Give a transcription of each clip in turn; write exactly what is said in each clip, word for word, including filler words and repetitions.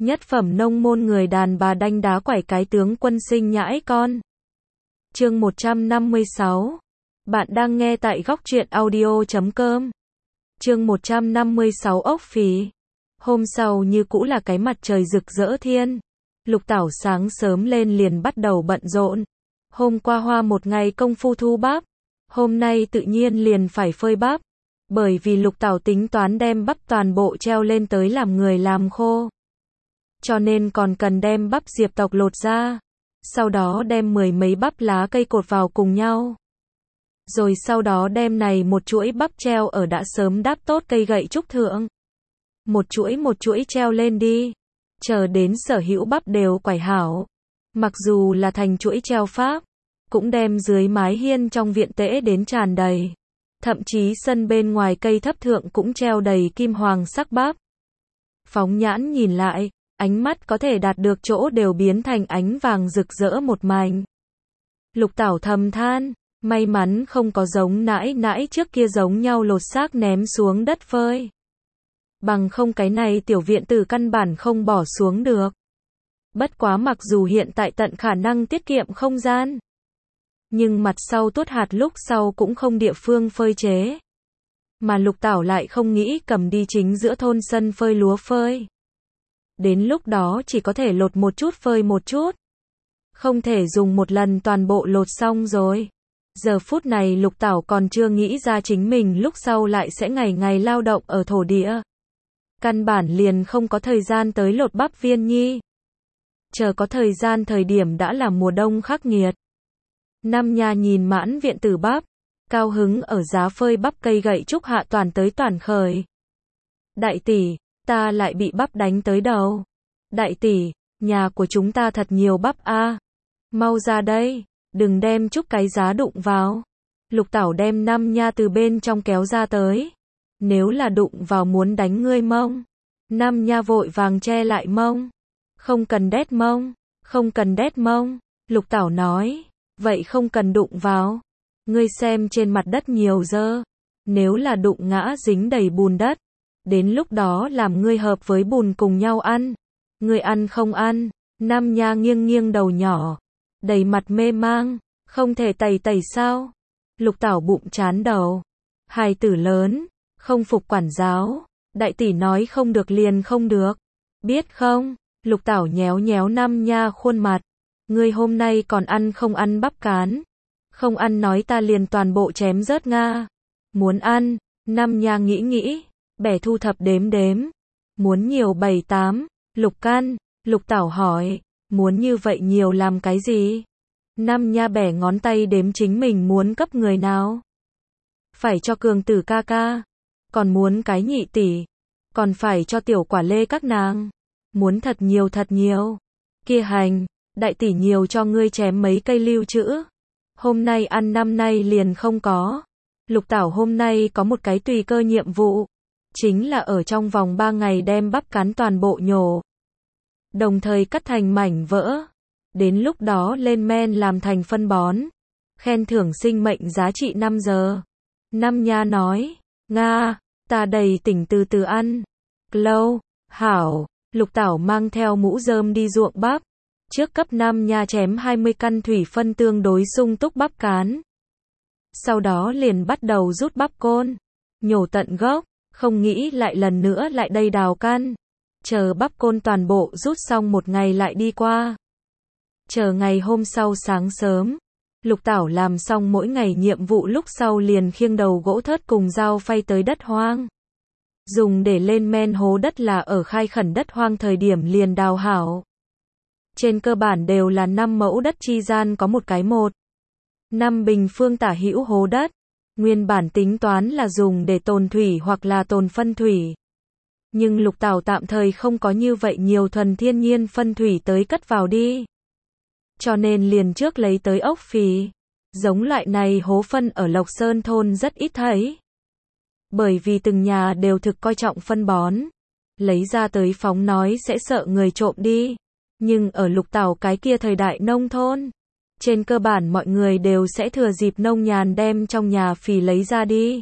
Nhất phẩm nông môn người đàn bà đanh đá quải cái tướng quân sinh nhãi con. Chương một trăm năm mươi sáu. Bạn đang nghe tại góc truyện audio chấm com. Chương một trăm năm mươi sáu ốc phí. Hôm sau như cũ là cái mặt trời rực rỡ thiên. Lục Tảo sáng sớm lên liền bắt đầu bận rộn. Hôm qua hoa một ngày công phu thu bắp. Hôm nay tự nhiên liền phải phơi bắp. Bởi vì Lục Tảo tính toán đem bắp toàn bộ treo lên tới làm người làm khô. Cho nên còn cần đem bắp diệp tộc lột ra. Sau đó đem mười mấy bắp lá cây cột vào cùng nhau. Rồi sau đó đem này một chuỗi bắp treo ở đã sớm đáp tốt cây gậy trúc thượng. Một chuỗi một chuỗi treo lên đi. Chờ đến sở hữu bắp đều quải hảo. Mặc dù là thành chuỗi treo pháp. Cũng đem dưới mái hiên trong viện tễ đến tràn đầy. Thậm chí sân bên ngoài cây thấp thượng cũng treo đầy kim hoàng sắc bắp. Phóng nhãn nhìn lại, ánh mắt có thể đạt được chỗ đều biến thành ánh vàng rực rỡ một mảnh. Lục Tảo thầm than, may mắn không có giống nãi nãi trước kia giống nhau lột xác ném xuống đất phơi. Bằng không cái này tiểu viện tử căn bản không bỏ xuống được. Bất quá mặc dù hiện tại tận khả năng tiết kiệm không gian. Nhưng mặt sau tuốt hạt lúc sau cũng không địa phương phơi chế. Mà Lục Tảo lại không nghĩ cầm đi chính giữa thôn sân phơi lúa phơi. Đến lúc đó chỉ có thể lột một chút phơi một chút. Không thể dùng một lần toàn bộ lột xong rồi. Giờ phút này Lục Tảo còn chưa nghĩ ra chính mình lúc sau lại sẽ ngày ngày lao động ở thổ địa. Căn bản liền không có thời gian tới lột bắp viên nhi. Chờ có thời gian thời điểm đã là mùa đông khắc nghiệt. Năm nha nhìn mãn viện tử bắp, cao hứng ở giá phơi bắp cây gậy trúc hạ toàn tới toàn khởi. Đại tỷ, ta lại bị bắp đánh tới đầu. Đại tỷ, nhà của chúng ta thật nhiều bắp a. Mau ra đây, đừng đem chút cái giá đụng vào. Lục Tảo đem năm nha từ bên trong kéo ra tới. Nếu là đụng vào muốn đánh ngươi mông. Năm nha vội vàng che lại mông. Không cần đét mông, không cần đét mông. Lục Tảo nói, vậy không cần đụng vào. Ngươi xem trên mặt đất nhiều dơ. Nếu là đụng ngã dính đầy bùn đất. Đến lúc đó làm ngươi hợp với bùn cùng nhau ăn. Ngươi ăn không ăn. Nam nha nghiêng nghiêng đầu nhỏ. Đầy mặt mê mang. Không thể tẩy tẩy sao. Lục Tảo bụng chán đầu. Hài tử lớn. Không phục quản giáo. Đại tỷ nói không được liền không được. Biết không? Lục Tảo nhéo nhéo Nam nha khuôn mặt. Ngươi hôm nay còn ăn không ăn bắp cán. Không ăn nói ta liền toàn bộ chém rớt nga. Muốn ăn. Nam nha nghĩ nghĩ. Bẻ thu thập đếm đếm. Muốn nhiều bảy tám. Lục can. Lục Tảo hỏi. Muốn như vậy nhiều làm cái gì? Nam nha bẻ ngón tay đếm chính mình muốn cấp người nào. Phải cho cường tử ca ca. Còn muốn cái nhị tỷ. Còn phải cho tiểu quả lê các nàng. Muốn thật nhiều thật nhiều. Kia hành. Đại tỷ nhiều cho ngươi chém mấy cây lưu trữ. Hôm nay ăn năm nay liền không có. Lục Tảo hôm nay có một cái tùy cơ nhiệm vụ. Chính là ở trong vòng ba ngày đem bắp cán toàn bộ nhổ. Đồng thời cắt thành mảnh vỡ. Đến lúc đó lên men làm thành phân bón. Khen thưởng sinh mệnh giá trị năm giờ. Năm nha nói. Nga, ta đầy tỉnh từ từ ăn. Lâu, hảo. Lục Tảo mang theo mũ rơm đi ruộng bắp. Trước cấp năm nha chém hai mươi căn thủy phân tương đối sung túc bắp cán. Sau đó liền bắt đầu rút bắp côn. Nhổ tận gốc. Không nghĩ lại lần nữa lại đây đào căn. Chờ bắp côn toàn bộ rút xong một ngày lại đi qua. Chờ ngày hôm sau sáng sớm. Lục Tảo làm xong mỗi ngày nhiệm vụ lúc sau liền khiêng đầu gỗ thớt cùng dao phay tới đất hoang. Dùng để lên men hố đất là ở khai khẩn đất hoang thời điểm liền đào hảo. Trên cơ bản đều là năm mẫu đất chi gian có một cái một. năm bình phương tả hữu hố đất. Nguyên bản tính toán là dùng để tồn thủy hoặc là tồn phân thủy. Nhưng Lục Tảo tạm thời không có như vậy nhiều thuần thiên nhiên phân thủy tới cất vào đi. Cho nên liền trước lấy tới ốc phì. Giống loại này hố phân ở Lộc Sơn thôn rất ít thấy. Bởi vì từng nhà đều thực coi trọng phân bón. Lấy ra tới phóng nói sẽ sợ người trộm đi. Nhưng ở Lục Tảo cái kia thời đại nông thôn. Trên cơ bản mọi người đều sẽ thừa dịp nông nhàn đem trong nhà phì lấy ra đi.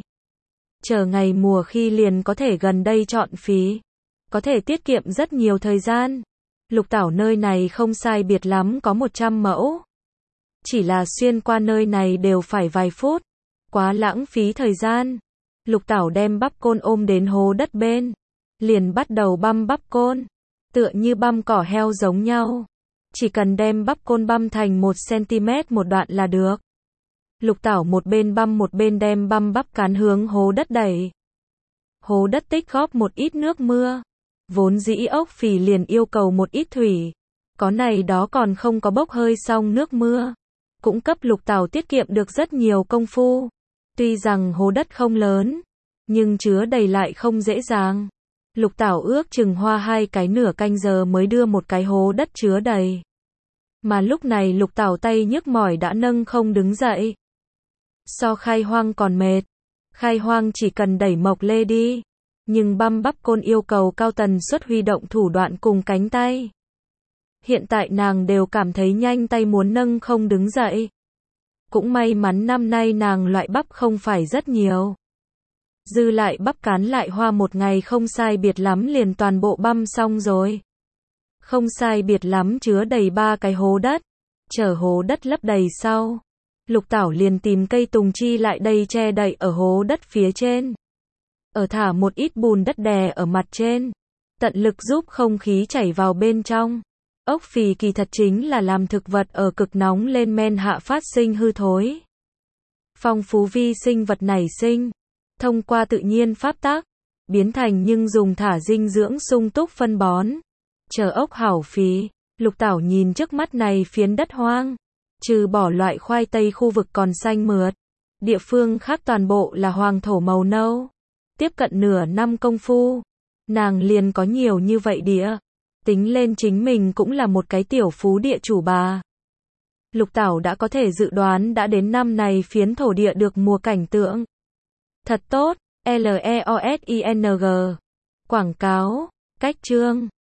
Chờ ngày mùa khi liền có thể gần đây chọn phí. Có thể tiết kiệm rất nhiều thời gian. Lục Tảo nơi này không sai biệt lắm có một trăm mẫu. Chỉ là xuyên qua nơi này đều phải vài phút. Quá lãng phí thời gian. Lục Tảo đem bắp côn ôm đến hố đất bên. Liền bắt đầu băm bắp côn. Tựa như băm cỏ heo giống nhau. Chỉ cần đem bắp côn băm thành một xăng-ti-mét một đoạn là được. Lục Tảo một bên băm một bên đem băm bắp cán hướng hố đất đẩy. Hố đất tích góp một ít nước mưa. Vốn dĩ ốc phì liền yêu cầu một ít thủy. Có này đó còn không có bốc hơi xong nước mưa. Cũng cấp Lục Tảo tiết kiệm được rất nhiều công phu. Tuy rằng hố đất không lớn, nhưng chứa đầy lại không dễ dàng. Lục Tảo ước chừng hoa hai cái nửa canh giờ mới đưa một cái hố đất chứa đầy. Mà lúc này Lục Tảo tay nhức mỏi đã nâng không đứng dậy. So Khai Hoang còn mệt. Khai Hoang chỉ cần đẩy mộc lê đi. Nhưng băm bắp côn yêu cầu cao tần suất huy động thủ đoạn cùng cánh tay. Hiện tại nàng đều cảm thấy nhanh tay muốn nâng không đứng dậy. Cũng may mắn năm nay nàng loại bắp không phải rất nhiều. Dư lại bắp cán lại hoa một ngày không sai biệt lắm liền toàn bộ băm xong rồi. Không sai biệt lắm chứa đầy ba cái hố đất. Chở hố đất lấp đầy sau. Lục Tảo liền tìm cây tùng chi lại đây che đậy ở hố đất phía trên. Ở thả một ít bùn đất đè ở mặt trên. Tận lực giúp không khí chảy vào bên trong. Ốc phì kỳ thật chính là làm thực vật ở cực nóng lên men hạ phát sinh hư thối. Phong phú vi sinh vật nảy sinh. Thông qua tự nhiên pháp tắc. Biến thành nhưng dùng thả dinh dưỡng sung túc phân bón. Chờ ốc hảo phí. Lục Tảo nhìn trước mắt này phiến đất hoang. Trừ bỏ loại khoai tây khu vực còn xanh mượt. Địa phương khác toàn bộ là hoàng thổ màu nâu. Tiếp cận nửa năm công phu. Nàng liền có nhiều như vậy địa. Tính lên chính mình cũng là một cái tiểu phú địa chủ bà. Lục Tảo đã có thể dự đoán đã đến năm này phiến thổ địa được mùa cảnh tượng. Thật tốt, L E O S I N G. Quảng cáo, cách chương.